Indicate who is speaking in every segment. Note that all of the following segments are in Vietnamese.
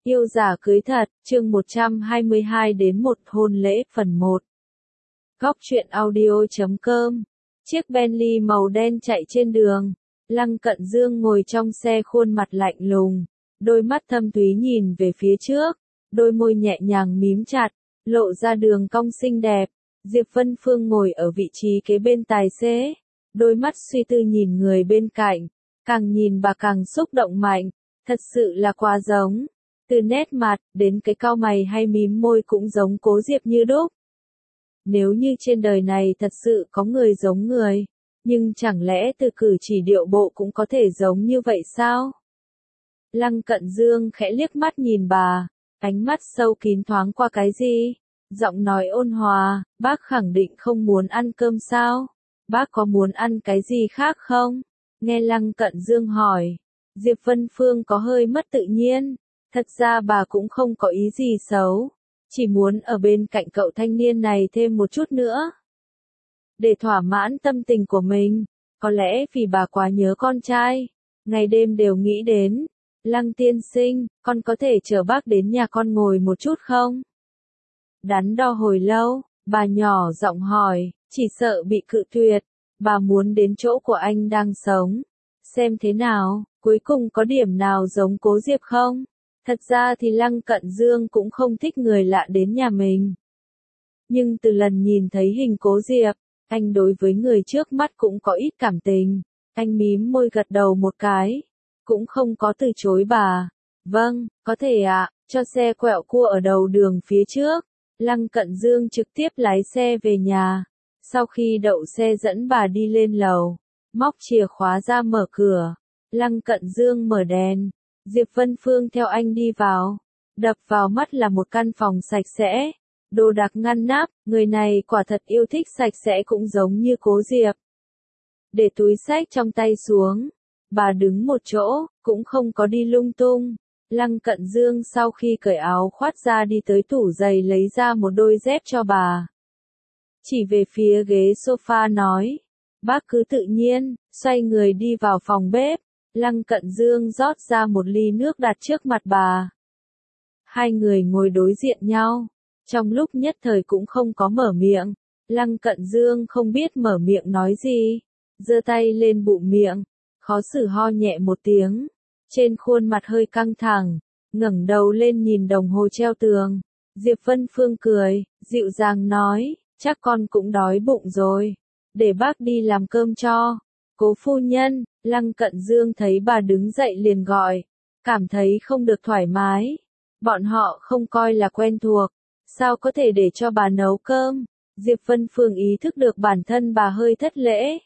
Speaker 1: Yêu giả cưới thật, chương 122 đến một hôn lễ phần 1. Góc truyện audio.com. Chiếc Bentley màu đen chạy trên đường. Lăng Cận Dương ngồi trong xe khuôn mặt lạnh lùng, đôi mắt thâm thúy nhìn về phía trước, đôi môi nhẹ nhàng mím chặt, lộ ra đường cong xinh đẹp. Diệp Vân Phương ngồi ở vị trí kế bên tài xế, đôi mắt suy tư nhìn người bên cạnh, càng nhìn bà càng xúc động mạnh, thật sự là quá giống. Từ nét mặt, đến cái cau mày hay mím môi cũng giống Cố Diệp như đúc. Nếu như trên đời này thật sự có người giống người, nhưng chẳng lẽ từ cử chỉ điệu bộ cũng có thể giống như vậy sao? Lăng Cận Dương khẽ liếc mắt nhìn bà, ánh mắt sâu kín thoáng qua cái gì? Giọng nói ôn hòa, bác khẳng định không muốn ăn cơm sao? Bác có muốn ăn cái gì khác không? Nghe Lăng Cận Dương hỏi, Diệp Vân Phương có hơi mất tự nhiên. Thật ra bà cũng không có ý gì xấu, chỉ muốn ở bên cạnh cậu thanh niên này thêm một chút nữa. Để thỏa mãn tâm tình của mình, có lẽ vì bà quá nhớ con trai, ngày đêm đều nghĩ đến. Lăng tiên sinh, con có thể chở bác đến nhà con ngồi một chút không? Đắn đo hồi lâu, bà nhỏ giọng hỏi, chỉ sợ bị cự tuyệt, bà muốn đến chỗ của anh đang sống. Xem thế nào, cuối cùng có điểm nào giống Cố Diệp không? Thật ra thì Lăng Cận Dương cũng không thích người lạ đến nhà mình. Nhưng từ lần nhìn thấy hình Cố Diệp, anh đối với người trước mắt cũng có ít cảm tình. Anh mím môi gật đầu một cái, cũng không có từ chối bà. Vâng, có thể ạ, cho xe quẹo cua ở đầu đường phía trước. Lăng Cận Dương trực tiếp lái xe về nhà. Sau khi đậu xe dẫn bà đi lên lầu, móc chìa khóa ra mở cửa. Lăng Cận Dương mở đèn. Diệp Vân Phương theo anh đi vào. Đập vào mắt là một căn phòng sạch sẽ, đồ đạc ngăn nắp, người này quả thật yêu thích sạch sẽ cũng giống như Cố Diệp. Để túi xách trong tay xuống, bà đứng một chỗ, cũng không có đi lung tung. Lăng Cận Dương sau khi cởi áo khoác ra đi tới tủ giày lấy ra một đôi dép cho bà. Chỉ về phía ghế sofa nói, bác cứ tự nhiên, xoay người đi vào phòng bếp. Lăng Cận Dương rót ra một ly nước đặt trước mặt bà. Hai người ngồi đối diện nhau, trong lúc nhất thời cũng không có mở miệng. Lăng Cận Dương không biết mở miệng nói gì, giơ tay lên bụng miệng, khó xử ho nhẹ một tiếng, trên khuôn mặt hơi căng thẳng, ngẩng đầu lên nhìn đồng hồ treo tường. Diệp Vân Phương cười, dịu dàng nói, chắc con cũng đói bụng rồi, để bác đi làm cơm cho. Cố phu nhân. Lăng Cận Dương thấy bà đứng dậy liền gọi, cảm thấy không được thoải mái. Bọn họ không coi là quen thuộc, sao có thể để cho bà nấu cơm? Diệp Vân Phương ý thức được bản thân bà hơi thất lễ.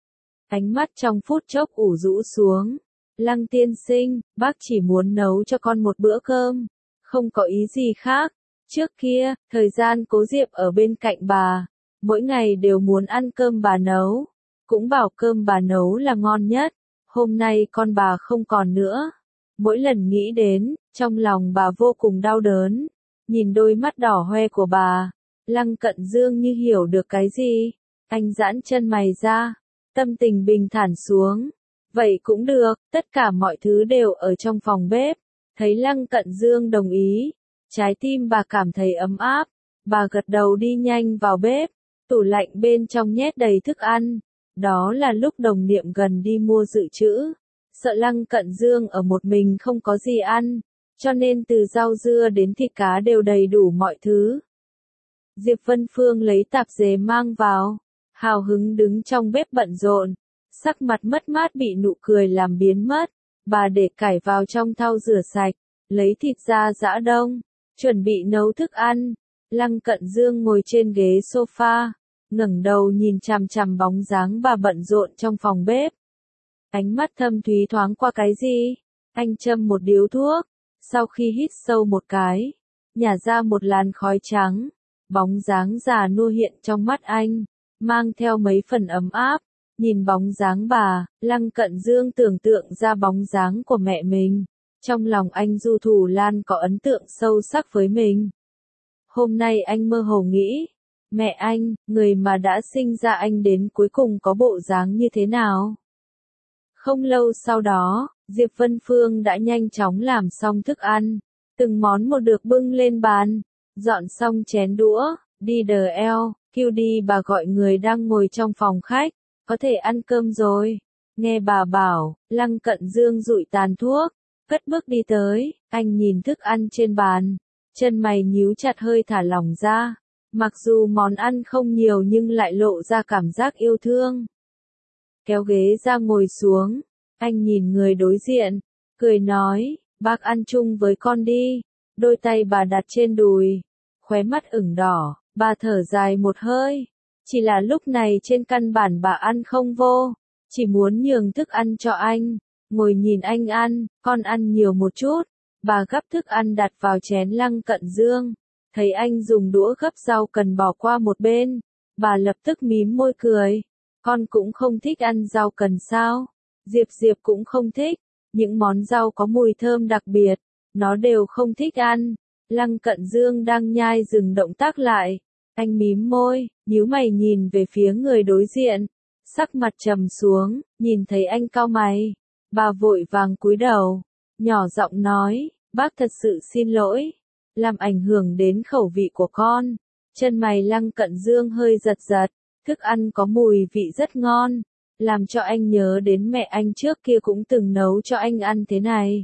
Speaker 1: Ánh mắt trong phút chốc ủ rũ xuống. Lăng tiên sinh, bác chỉ muốn nấu cho con một bữa cơm, không có ý gì khác. Trước kia, thời gian Cố Diệp ở bên cạnh bà, mỗi ngày đều muốn ăn cơm bà nấu. Cũng bảo cơm bà nấu là ngon nhất. Hôm nay con bà không còn nữa. Mỗi lần nghĩ đến, trong lòng bà vô cùng đau đớn. Nhìn đôi mắt đỏ hoe của bà, Lăng Cận Dương như hiểu được cái gì. Anh giãn chân mày ra, tâm tình bình thản xuống. Vậy cũng được, tất cả mọi thứ đều ở trong phòng bếp. Thấy Lăng Cận Dương đồng ý, trái tim bà cảm thấy ấm áp. Bà gật đầu đi nhanh vào bếp, tủ lạnh bên trong nhét đầy thức ăn. Đó là lúc đồng niệm gần đi mua dự trữ. Sợ Lăng Cận Dương ở một mình không có gì ăn, cho nên từ rau dưa đến thịt cá đều đầy đủ mọi thứ. Diệp Vân Phương lấy tạp dề mang vào, hào hứng đứng trong bếp bận rộn, sắc mặt mất mát bị nụ cười làm biến mất. Bà để cải vào trong thau rửa sạch, lấy thịt ra giã đông, chuẩn bị nấu thức ăn. Lăng Cận Dương ngồi trên ghế sofa, ngẩng đầu nhìn chằm chằm bóng dáng bà bận rộn trong phòng bếp. Ánh mắt thâm thúy thoáng qua cái gì? Anh châm một điếu thuốc, sau khi hít sâu một cái, nhả ra một làn khói trắng. Bóng dáng già nua hiện trong mắt anh, mang theo mấy phần ấm áp. Nhìn bóng dáng bà, Lăng Cận Dương tưởng tượng ra bóng dáng của mẹ mình. Trong lòng anh Du Thủ Lan có ấn tượng sâu sắc với mình. Hôm nay anh mơ hồ nghĩ, mẹ anh, người mà đã sinh ra anh đến cuối cùng có bộ dáng như thế nào? Không lâu sau đó, Diệp Vân Phương đã nhanh chóng làm xong thức ăn. Từng món một được bưng lên bàn, dọn xong chén đũa, đi đờ eo, kêu đi bà gọi người đang ngồi trong phòng khách, có thể ăn cơm rồi. Nghe bà bảo, Lăng Cận Dương dụi tàn thuốc, cất bước đi tới, anh nhìn thức ăn trên bàn, chân mày nhíu chặt hơi thả lỏng ra. Mặc dù món ăn không nhiều nhưng lại lộ ra cảm giác yêu thương. Kéo ghế ra ngồi xuống, anh nhìn người đối diện, cười nói, bác ăn chung với con đi. Đôi tay bà đặt trên đùi, khóe mắt ửng đỏ, bà thở dài một hơi. Chỉ là lúc này trên căn bản bà ăn không vô, chỉ muốn nhường thức ăn cho anh, ngồi nhìn anh ăn, con ăn nhiều một chút. Bà gắp thức ăn đặt vào chén Lăng Cận Dương, thấy anh dùng đũa gấp rau cần bỏ qua một bên, bà lập tức mím môi cười. Con cũng không thích ăn rau cần sao? Diệp Diệp cũng không thích, những món rau có mùi thơm đặc biệt, nó đều không thích ăn. Lăng Cận Dương đang nhai dừng động tác lại, anh mím môi, nhíu mày nhìn về phía người đối diện, sắc mặt trầm xuống, nhìn thấy anh cau mày, bà vội vàng cúi đầu, nhỏ giọng nói, bác thật sự xin lỗi, làm ảnh hưởng đến khẩu vị của con. Chân mày Lăng Cận Dương hơi giật giật, thức ăn có mùi vị rất ngon, làm cho anh nhớ đến mẹ anh trước kia cũng từng nấu cho anh ăn thế này.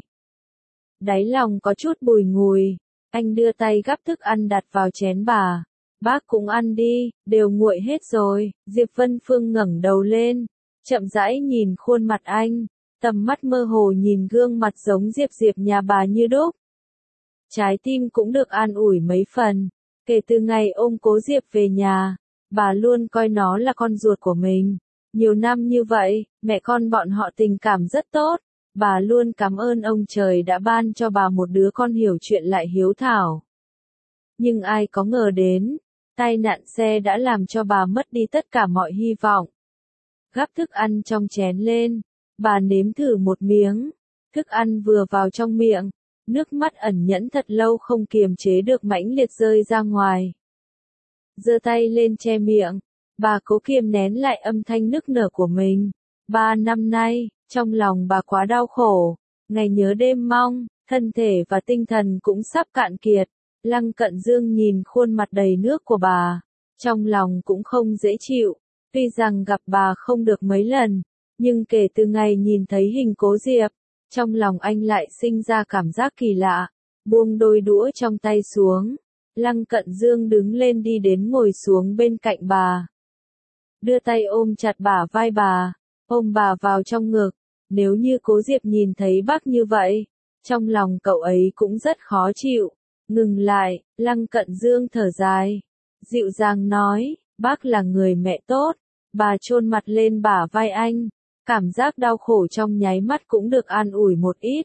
Speaker 1: Đáy lòng có chút bùi ngùi, anh đưa tay gắp thức ăn đặt vào chén bà. Bác cũng ăn đi, đều nguội hết rồi. Diệp Vân Phương ngẩng đầu lên, chậm rãi nhìn khuôn mặt anh, tầm mắt mơ hồ nhìn gương mặt giống Diệp Diệp nhà bà như đúc. Trái tim cũng được an ủi mấy phần, kể từ ngày ôm Cố Diệp về nhà, bà luôn coi nó là con ruột của mình. Nhiều năm như vậy, mẹ con bọn họ tình cảm rất tốt, bà luôn cảm ơn ông trời đã ban cho bà một đứa con hiểu chuyện lại hiếu thảo. Nhưng ai có ngờ đến, tai nạn xe đã làm cho bà mất đi tất cả mọi hy vọng. Gắp thức ăn trong chén lên, bà nếm thử một miếng, thức ăn vừa vào trong miệng, nước mắt ẩn nhẫn thật lâu không kiềm chế được mãnh liệt rơi ra ngoài. Giơ tay lên che miệng, bà cố kiềm nén lại âm thanh nức nở của mình. 3 năm nay, trong lòng bà quá đau khổ, ngày nhớ đêm mong, thân thể và tinh thần cũng sắp cạn kiệt. Lăng Cận Dương nhìn khuôn mặt đầy nước của bà, trong lòng cũng không dễ chịu, tuy rằng gặp bà không được mấy lần, nhưng kể từ ngày nhìn thấy hình Cố Diệp, trong lòng anh lại sinh ra cảm giác kỳ lạ, buông đôi đũa trong tay xuống. Lăng Cận Dương đứng lên đi đến ngồi xuống bên cạnh bà, đưa tay ôm chặt bả vai bà, ôm bà vào trong ngực. Nếu như Cố Diệp nhìn thấy bác như vậy, trong lòng cậu ấy cũng rất khó chịu. Ngừng lại, Lăng Cận Dương thở dài, dịu dàng nói, bác là người mẹ tốt. Bà chôn mặt lên bả vai anh, cảm giác đau khổ trong nháy mắt cũng được an ủi một ít.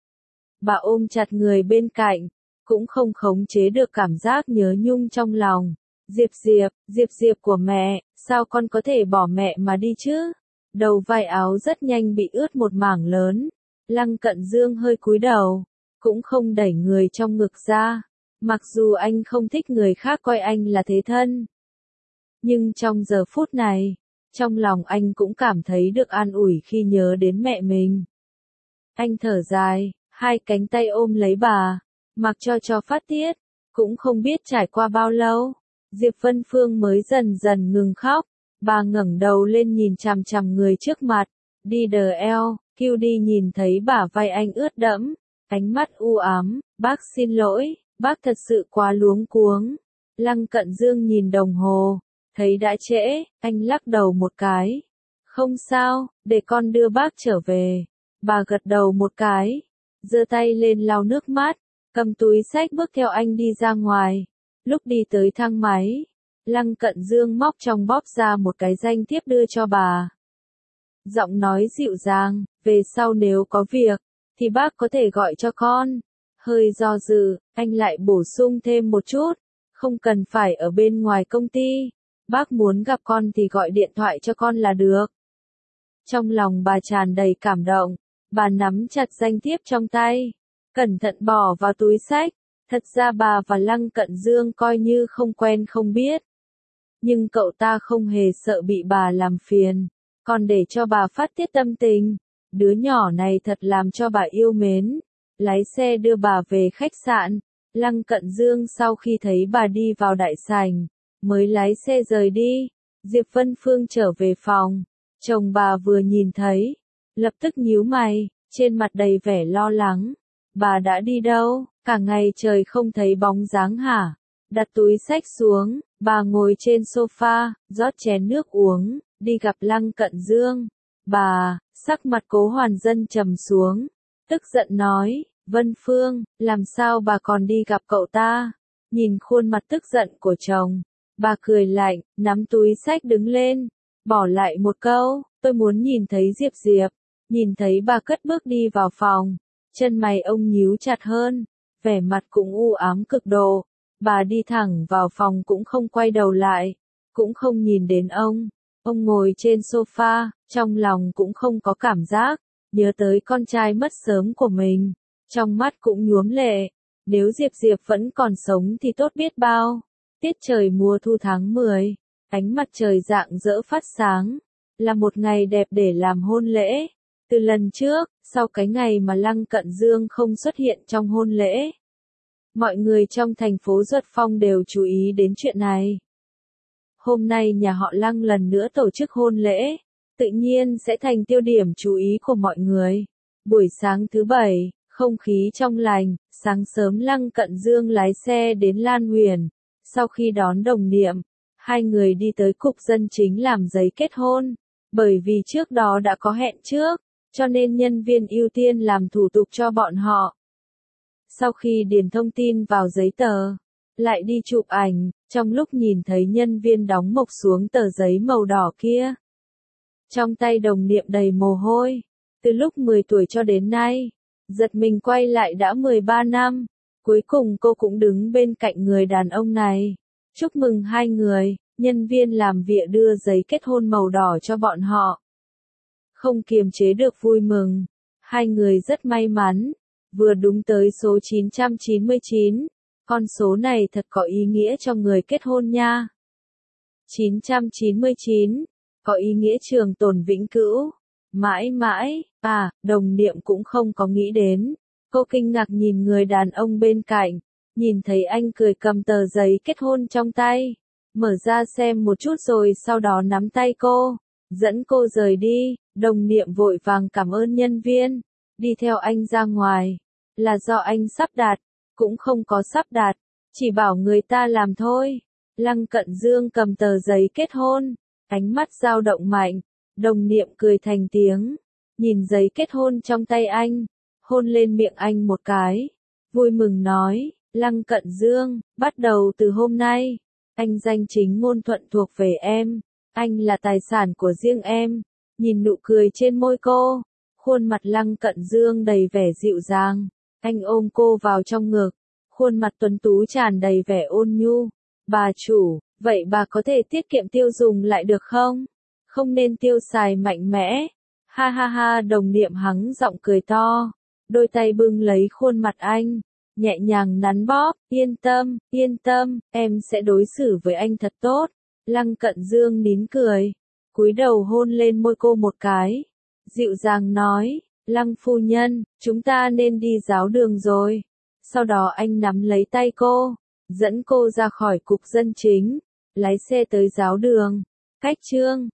Speaker 1: Bà ôm chặt người bên cạnh, cũng không khống chế được cảm giác nhớ nhung trong lòng. Diệp Diệp, Diệp Diệp của mẹ, sao con có thể bỏ mẹ mà đi chứ? Đầu vai áo rất nhanh bị ướt một mảng lớn. Lăng Cận Dương hơi cúi đầu, cũng không đẩy người trong ngực ra. Mặc dù anh không thích người khác coi anh là thế thân, nhưng trong giờ phút này, trong lòng anh cũng cảm thấy được an ủi khi nhớ đến mẹ mình. Anh thở dài, hai cánh tay ôm lấy bà, mặc cho phát tiết, cũng không biết trải qua bao lâu, Diệp Vân Phương mới dần dần ngừng khóc. Bà ngẩng đầu lên nhìn chằm chằm người trước mặt, đi đờ eo, kêu đi nhìn thấy bả vai anh ướt đẫm, ánh mắt u ám, bác xin lỗi, bác thật sự quá luống cuống. Lăng Cận Dương nhìn đồng hồ, thấy đã trễ, anh lắc đầu một cái. Không sao, để con đưa bác trở về. Bà gật đầu một cái, giơ tay lên lau nước mắt, cầm túi xách bước theo anh đi ra ngoài. Lúc đi tới thang máy, Lăng Cận Dương móc trong bóp ra một cái danh thiếp đưa cho bà. Giọng nói dịu dàng, về sau nếu có việc, thì bác có thể gọi cho con. Hơi do dự, anh lại bổ sung thêm một chút, không cần phải ở bên ngoài công ty. Bác muốn gặp con thì gọi điện thoại cho con là được. Trong lòng bà tràn đầy cảm động, bà nắm chặt danh thiếp trong tay, cẩn thận bỏ vào túi xách. Thật ra bà và Lăng Cận Dương coi như không quen không biết. Nhưng cậu ta không hề sợ bị bà làm phiền, còn để cho bà phát tiết tâm tình. Đứa nhỏ này thật làm cho bà yêu mến. lái xe đưa bà về khách sạn. Lăng Cận Dương sau khi thấy bà đi vào đại sảnh, mới lái xe rời đi. Diệp Vân Phương trở về phòng, chồng bà vừa nhìn thấy, lập tức nhíu mày, trên mặt đầy vẻ lo lắng. Bà đã đi đâu, cả ngày trời không thấy bóng dáng hả? Đặt túi xách xuống, bà ngồi trên sofa, rót chén nước uống, đi gặp Lăng Cận Dương. Bà, sắc mặt Cố Hoàn Dân trầm xuống, tức giận nói, Vân Phương, làm sao bà còn đi gặp cậu ta? Nhìn khuôn mặt tức giận của chồng, bà cười lạnh, nắm túi xách đứng lên, bỏ lại một câu, tôi muốn nhìn thấy Diệp Diệp. Nhìn thấy bà cất bước đi vào phòng, chân mày ông nhíu chặt hơn, vẻ mặt cũng u ám cực độ. Bà đi thẳng vào phòng cũng không quay đầu lại, cũng không nhìn đến ông. Ông ngồi trên sofa, trong lòng cũng không có cảm giác, nhớ tới con trai mất sớm của mình, trong mắt cũng nhuốm lệ. Nếu Diệp Diệp vẫn còn sống thì tốt biết bao. Tiết trời mùa thu tháng 10, ánh mặt trời rạng rỡ phát sáng, là một ngày đẹp để làm hôn lễ. Từ lần trước, sau cái ngày mà Lăng Cận Dương không xuất hiện trong hôn lễ, mọi người trong thành phố Duật Phong đều chú ý đến chuyện này. Hôm nay nhà họ Lăng lần nữa tổ chức hôn lễ, tự nhiên sẽ thành tiêu điểm chú ý của mọi người. Buổi sáng thứ Bảy, không khí trong lành, sáng sớm Lăng Cận Dương lái xe đến Lan Huyền. Sau khi đón đồng niệm, hai người đi tới cục dân chính làm giấy kết hôn. Bởi vì trước đó đã có hẹn trước, cho nên nhân viên ưu tiên làm thủ tục cho bọn họ. Sau khi điền thông tin vào giấy tờ, lại đi chụp ảnh, trong lúc nhìn thấy nhân viên đóng mộc xuống tờ giấy màu đỏ kia. Trong tay đồng niệm đầy mồ hôi, từ lúc 10 tuổi cho đến nay, giật mình quay lại đã 13 năm, cuối cùng cô cũng đứng bên cạnh người đàn ông này. Chúc mừng hai người, nhân viên làm việc đưa giấy kết hôn màu đỏ cho bọn họ. Không kiềm chế được vui mừng, hai người rất may mắn, vừa đúng tới số 999, con số này thật có ý nghĩa cho người kết hôn nha. 999, có ý nghĩa trường tồn vĩnh cửu, mãi mãi, đồng niệm cũng không có nghĩ đến. Cô kinh ngạc nhìn người đàn ông bên cạnh, nhìn thấy anh cười cầm tờ giấy kết hôn trong tay, mở ra xem một chút rồi sau đó nắm tay cô, dẫn cô rời đi. Đồng niệm vội vàng cảm ơn nhân viên, đi theo anh ra ngoài, là do anh sắp đặt, cũng không có sắp đặt, chỉ bảo người ta làm thôi. Lăng Cận Dương cầm tờ giấy kết hôn, ánh mắt dao động mạnh, đồng niệm cười thành tiếng, nhìn giấy kết hôn trong tay anh, hôn lên miệng anh một cái, vui mừng nói, Lăng Cận Dương, bắt đầu từ hôm nay, anh danh chính ngôn thuận thuộc về em, anh là tài sản của riêng em. Nhìn nụ cười trên môi cô, khuôn mặt Lăng Cận Dương đầy vẻ dịu dàng, anh ôm cô vào trong ngực, khuôn mặt tuấn tú tràn đầy vẻ ôn nhu. Bà chủ, vậy bà có thể tiết kiệm tiêu dùng lại được không? Không nên tiêu xài mạnh mẽ. Ha ha ha, đồng niệm hắng giọng cười to, đôi tay bưng lấy khuôn mặt anh, nhẹ nhàng nắn bóp, yên tâm, em sẽ đối xử với anh thật tốt. Lăng Cận Dương nín cười, cúi đầu hôn lên môi cô một cái, dịu dàng nói, Lăng phu nhân, chúng ta nên đi giáo đường rồi. Sau đó anh nắm lấy tay cô, dẫn cô ra khỏi cục dân chính, lái xe tới giáo đường. Cách chương